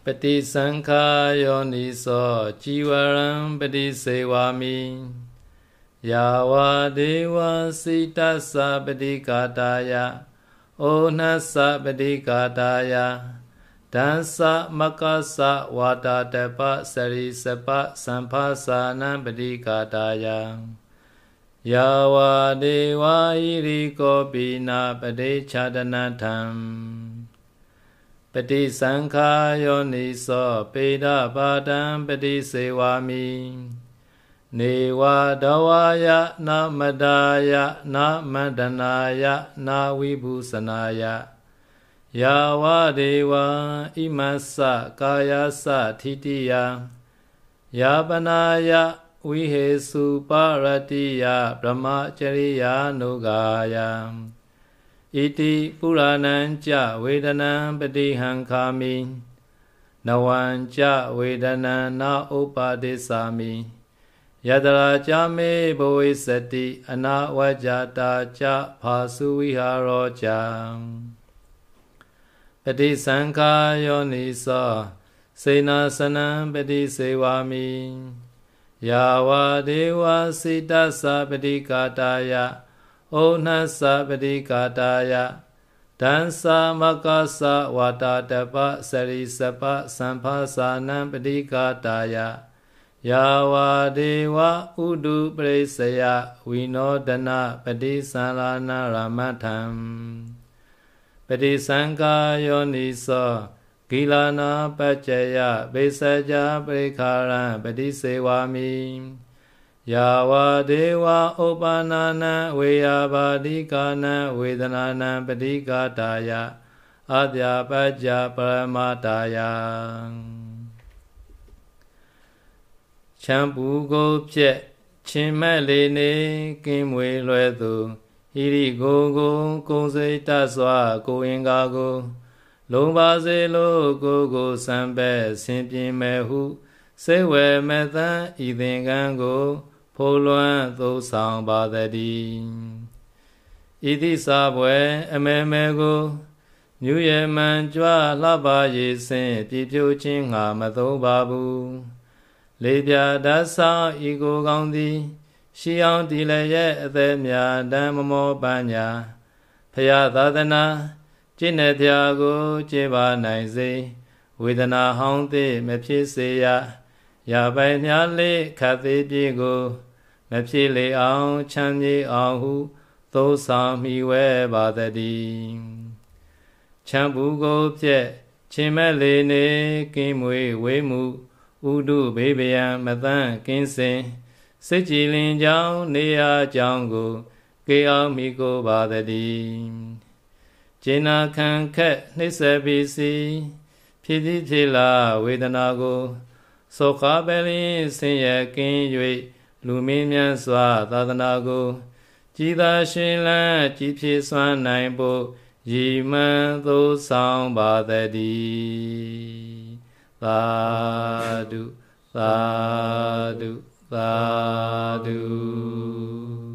ปฏิสังขารโยนิโสจีวรังปฏิเสวามิยาวาเดวาสิตัสสะปฏิกาตายะโอนัสสะปฏิกาตายะดันสะมะกัสสะวาตาเตปะสริสปะสัมภาสานังปฏิกาตายะยาวาเดวาหิริโกปินาปฏิชาดนาธัมปฏิสังขารโยนิโสเปดาปาดังปฏิเสวามิเนวาดวายะนะมดายะนะมัดนายะนะวิบุสนายะยาวาเดวาอิมัสสะกายสสะทิติยายาปนายะวิเหสุปารติยาพระมจริยานุกายาอิติปุรานังจะเวทนังปฏิหังคามินวันจะเวทนังนาอุปาทิสามิยตราจามิภวิสติอนาวัจจตาจะภาสุวิหารจามปฏิสังขารโยนิโสเสนาสนังปฏิเสวามิยาวาเดวาสิตัสสะปฏิกาตายะโอนัสสะปฏิกาตายะดันสามะกัสสะวาตาเตปะสริสปะสัมภาสานังปฏิกาตายะยาวาเดวะอุดุปริสยะวิโนดนะปฏิสัลานารามัฏฐัมปฏิสังขารโยนิโสกิลานาปัจจยะเบสจาปริคารังปฏิเสวามิยาวาเดวะอุปานานังเวยาบาดิกานังเวทนานังปฏิกาตายะอาตยาปัจจปรมาตายาချမ်းပူကိုဖြက်ချင်းမဲ့လေးနေကင်းမွေလွယ်သူဟိရိကိုကုံစိတ်တစွာကိုအင်္ဂါကိုလုံပါစေလို့ကိုစံပဲဆင်ပြင်းမဲ့ဟုစိတ်ဝဲမဲ့သံဤသင်္ကန်းကိုဖိုးလွှမ်းသို့ဆောင်ပါသည်ဤသည့်စာပွဲအမဲမဲကိုမြူရမှန်ကြွလှပရေးစင်ပြည့်ပြိုခြင်းငါမသုံးပါဘူးလေပြဓာတ်ဆောင်ဤကိုကောင်းသည်ရှိအောင်တည်လည်းရဲ့အသက်မြာတမ်းမမောပညာဖရာသာသနာကျင့်တဲ့ဖရာကိုကျင့်ပါနိုင်စေဝေဒနာဟောင်းသည်မဖြစ်စေရရပိုင်များလေးခတ်သေးပြေကိုမဖြစ်လေအောင်ချမ်းမြေအောင်ဟုသို့ဆောင်မိဝဲပါသည်ချမ်းဘူးကိုဖြက်ချင်းမဲ့လေးနေကင်းမွေဝေးမှုဥဒုဘေးဗျံမသန့်ကင်းစင်စိတ်ကြည်လင်ကြောင်းနေရာကြောင်းကိုကေအောင်မိကိုပါသည်ကျင်နာခံခက်နှိစ္စပိစီဖြစ်သည်ဖြစ်လာဝေဒနာကိုသောခပလင်းဆင်းရဲကင်း၍လူမင်းမြတ်စွာသာသနာကိုကြည်သာရှင်လန်းကြည်ဖြစ်စွမ်းနိုင်ဖို့ရည်မှန်းသို့ဆောင်ပါသည်သာဓုသာဓုသာဓု